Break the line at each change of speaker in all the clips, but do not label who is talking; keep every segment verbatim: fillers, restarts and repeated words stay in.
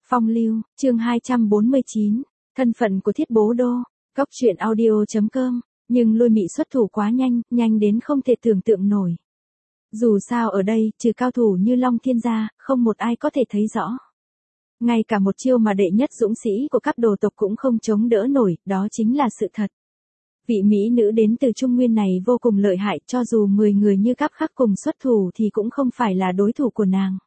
Phong lưu, chương hai trăm bốn mươi chín, thân phận của Thiết Bố Đô, Cốc truyện audio chấm com, nhưng Lôi Mị xuất thủ quá nhanh, nhanh đến không thể tưởng tượng nổi. Dù sao ở đây, trừ cao thủ như Long Thiên gia, không một ai có thể thấy rõ. Ngay cả một chiêu mà đệ nhất dũng sĩ của các đồ tộc cũng không chống đỡ nổi, đó chính là sự thật. Vị mỹ nữ đến từ Trung Nguyên này vô cùng lợi hại, cho dù mười người như Cáp Khắc cùng xuất thủ thì cũng không phải là đối thủ của nàng.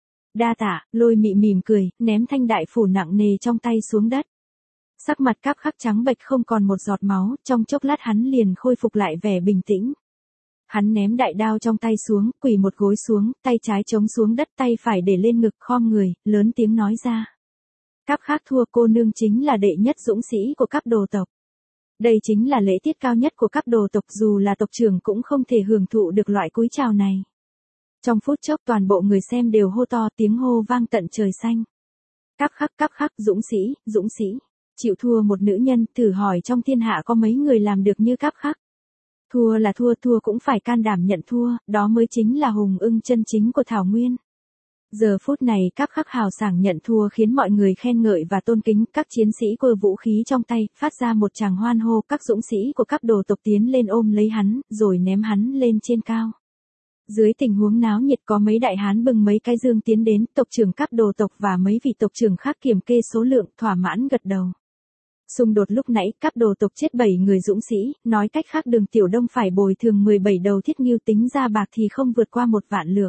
Đa tạ, Lôi Mị mỉm cười, ném thanh đại phủ nặng nề trong tay xuống đất. Sắc mặt Cáp Khắc trắng bệch không còn một giọt máu, trong chốc lát hắn liền khôi phục lại vẻ bình tĩnh. Hắn ném đại đao trong tay xuống, quỳ một gối xuống, tay trái chống xuống đất, tay phải để lên ngực, khom người, lớn tiếng nói ra. Cáp Khắc thua, cô nương chính là đệ nhất dũng sĩ của các đồ tộc. Đây chính là lễ tiết cao nhất của các đồ tộc, dù là tộc trưởng cũng không thể hưởng thụ được loại cúi chào này. Trong phút chốc toàn bộ người xem đều hô to, tiếng hô vang tận trời xanh. Cáp Khắc, Cáp Khắc, dũng sĩ, dũng sĩ. Chịu thua một nữ nhân, thử hỏi trong thiên hạ có mấy người làm được như Cáp Khắc. Thua là thua, thua cũng phải can đảm nhận thua, đó mới chính là hùng ưng chân chính của Thảo Nguyên. Giờ phút này Cáp Khắc hào sảng nhận thua khiến mọi người khen ngợi và tôn kính, các chiến sĩ cơ vũ khí trong tay, phát ra một tràng hoan hô, các dũng sĩ của các đồ tộc tiến lên ôm lấy hắn, rồi ném hắn lên trên cao. Dưới tình huống náo nhiệt có mấy đại hán bưng mấy cái dương tiến đến, tộc trưởng các đồ tộc và mấy vị tộc trưởng khác kiểm kê số lượng, thỏa mãn gật đầu. Xung đột lúc nãy, các đồ tộc chết bảy người dũng sĩ, nói cách khác Đường Tiểu Đông phải bồi thường mười bảy đầu thiết ngưu, tính ra bạc thì không vượt qua một vạn lượng.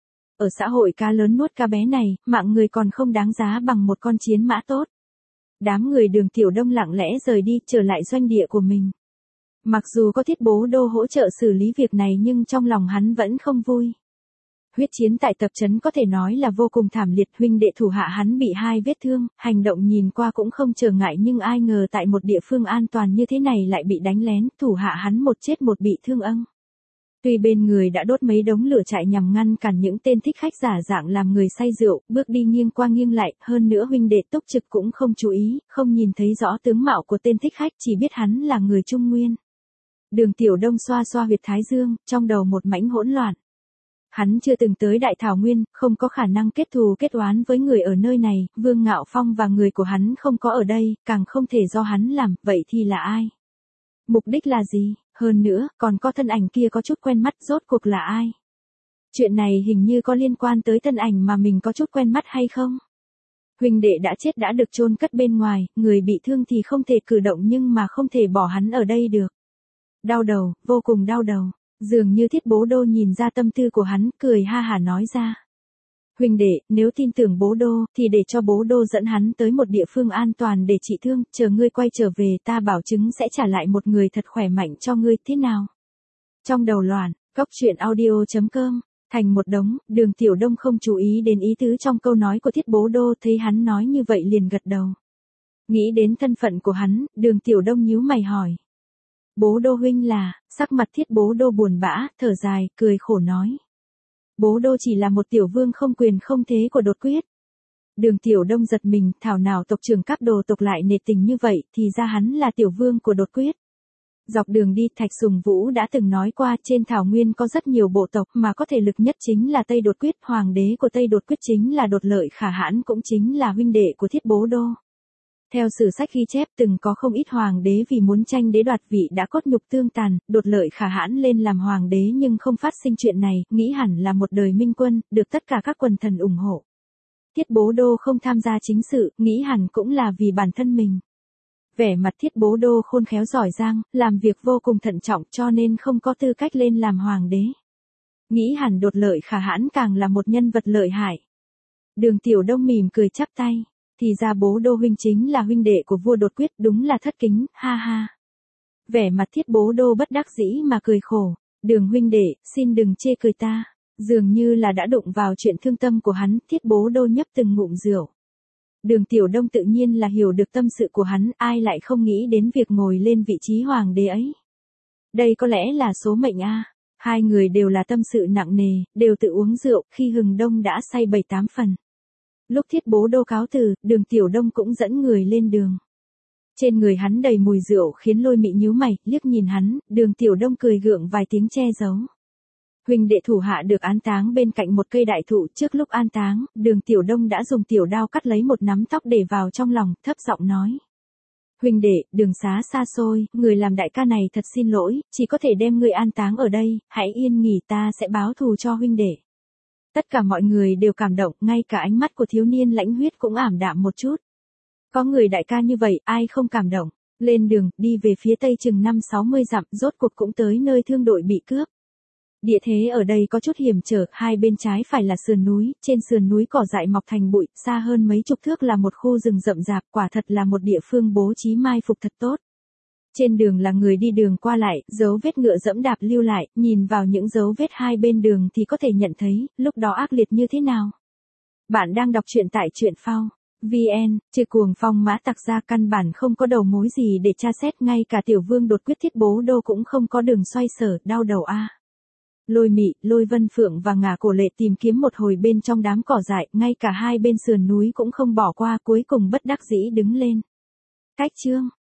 Ở xã hội cá lớn nuốt cá bé này, mạng người còn không đáng giá bằng một con chiến mã tốt. Đám người Đường Tiểu Đông lặng lẽ rời đi, trở lại doanh địa của mình. Mặc dù có Thiết Bố Đô hỗ trợ xử lý việc này nhưng trong lòng hắn vẫn không vui. Huyết chiến tại tập trấn có thể nói là vô cùng thảm liệt, huynh đệ thủ hạ hắn bị hai vết thương, hành động nhìn qua cũng không trở ngại nhưng ai ngờ tại một địa phương an toàn như thế này lại bị đánh lén, thủ hạ hắn một chết một bị thương âng. Tuy bên người đã đốt mấy đống lửa trại nhằm ngăn cản những tên thích khách giả dạng làm người say rượu, bước đi nghiêng qua nghiêng lại, hơn nữa huynh đệ túc trực cũng không chú ý, không nhìn thấy rõ tướng mạo của tên thích khách, chỉ biết hắn là người Trung Nguyên. Đường Tiểu Đông xoa xoa huyệt thái dương, trong đầu một mảnh hỗn loạn. Hắn chưa từng tới Đại Thảo Nguyên, không có khả năng kết thù kết oán với người ở nơi này, Vương Ngạo Phong và người của hắn không có ở đây, càng không thể do hắn làm, vậy thì là ai? Mục đích là gì? Hơn nữa, còn có thân ảnh kia có chút quen mắt, rốt cuộc là ai? Chuyện này hình như có liên quan tới thân ảnh mà mình có chút quen mắt hay không? Huynh đệ đã chết đã được chôn cất bên ngoài, người bị thương thì không thể cử động nhưng mà không thể bỏ hắn ở đây được. Đau đầu, vô cùng đau đầu. Dường như Thiết Bố Đô nhìn ra tâm tư của hắn, cười ha hả nói ra. Huynh đệ, nếu tin tưởng Bố Đô, thì để cho Bố Đô dẫn hắn tới một địa phương an toàn để trị thương, chờ ngươi quay trở về ta bảo chứng sẽ trả lại một người thật khỏe mạnh cho ngươi, thế nào? Trong đầu loạn, Cốc truyện audio chấm com, thành một đống, Đường Tiểu Đông không chú ý đến ý tứ trong câu nói của Thiết Bố Đô, thấy hắn nói như vậy liền gật đầu. Nghĩ đến thân phận của hắn, Đường Tiểu Đông nhíu mày hỏi. Bố Đô huynh là, sắc mặt Thiết Bố Đô buồn bã, thở dài, cười khổ nói. Bố Đô chỉ là một tiểu vương không quyền không thế của Đột Quyết. Đường Tiểu Đông giật mình, thảo nào tộc trưởng các đồ tộc lại nể tình như vậy, thì ra hắn là tiểu vương của Đột Quyết. Dọc đường đi, Thạch Sùng Vũ đã từng nói qua, trên Thảo Nguyên có rất nhiều bộ tộc mà có thể lực nhất chính là Tây Đột Quyết, hoàng đế của Tây Đột Quyết chính là Đột Lợi Khả Hãn, cũng chính là huynh đệ của Thiết Bố Đô. Theo sử sách ghi chép từng có không ít hoàng đế vì muốn tranh đế đoạt vị đã cốt nhục tương tàn, Đột Lợi Khả Hãn lên làm hoàng đế nhưng không phát sinh chuyện này, nghĩ hẳn là một đời minh quân, được tất cả các quần thần ủng hộ. Thiết Bố Đô không tham gia chính sự, nghĩ hẳn cũng là vì bản thân mình. Vẻ mặt Thiết Bố Đô khôn khéo giỏi giang, làm việc vô cùng thận trọng cho nên không có tư cách lên làm hoàng đế. Nghĩ hẳn Đột Lợi Khả Hãn càng là một nhân vật lợi hại. Đường Tiểu Đông mỉm cười chắp tay. Thì ra Bố Đô huynh chính là huynh đệ của vua Đột Quyết, đúng là thất kính, ha ha. Vẻ mặt Thiết Bố Đô bất đắc dĩ mà cười khổ. Đường huynh đệ, xin đừng chê cười ta. Dường như là đã đụng vào chuyện thương tâm của hắn, Thiết Bố Đô nhấp từng ngụm rượu. Đường Tiểu Đông tự nhiên là hiểu được tâm sự của hắn, ai lại không nghĩ đến việc ngồi lên vị trí hoàng đế ấy. Đây có lẽ là số mệnh a. Hai người đều là tâm sự nặng nề, đều tự uống rượu, khi hừng đông đã say bảy tám phần. Lúc Thiết Bố Đô cáo từ, Đường Tiểu Đông cũng dẫn người lên đường. Trên người hắn đầy mùi rượu khiến Lôi Mị nhíu mày, liếc nhìn hắn, Đường Tiểu Đông cười gượng vài tiếng che giấu. Huynh đệ thủ hạ được an táng bên cạnh một cây đại thụ, trước lúc an táng, Đường Tiểu Đông đã dùng tiểu đao cắt lấy một nắm tóc để vào trong lòng, thấp giọng nói. Huynh đệ, đường xá xa xôi, người làm đại ca này thật xin lỗi, chỉ có thể đem người an táng ở đây, hãy yên nghỉ, ta sẽ báo thù cho huynh đệ. Tất cả mọi người đều cảm động, ngay cả ánh mắt của thiếu niên lãnh huyết cũng ảm đạm một chút. Có người đại ca như vậy, ai không cảm động. Lên đường, đi về phía tây chừng năm sáu mươi dặm, rốt cuộc cũng tới nơi thương đội bị cướp. Địa thế ở đây có chút hiểm trở, hai bên trái phải là sườn núi, trên sườn núi cỏ dại mọc thành bụi, xa hơn mấy chục thước là một khu rừng rậm rạp, quả thật là một địa phương bố trí mai phục thật tốt. Trên đường là người đi đường qua lại, dấu vết ngựa dẫm đạp lưu lại, nhìn vào những dấu vết hai bên đường thì có thể nhận thấy, lúc đó ác liệt như thế nào. Bạn đang đọc truyện tại truyện phao vê en, trừ cuồng phong mã tặc ra căn bản không có đầu mối gì để tra xét, ngay cả tiểu vương đột quyết Thiết Bố Đô cũng không có đường xoay sở, đau đầu a. Lôi Mị, Lôi Vân Phượng và Ngả Cổ Lệ tìm kiếm một hồi bên trong đám cỏ dại, ngay cả hai bên sườn núi cũng không bỏ qua, cuối cùng bất đắc dĩ đứng lên. Cách chương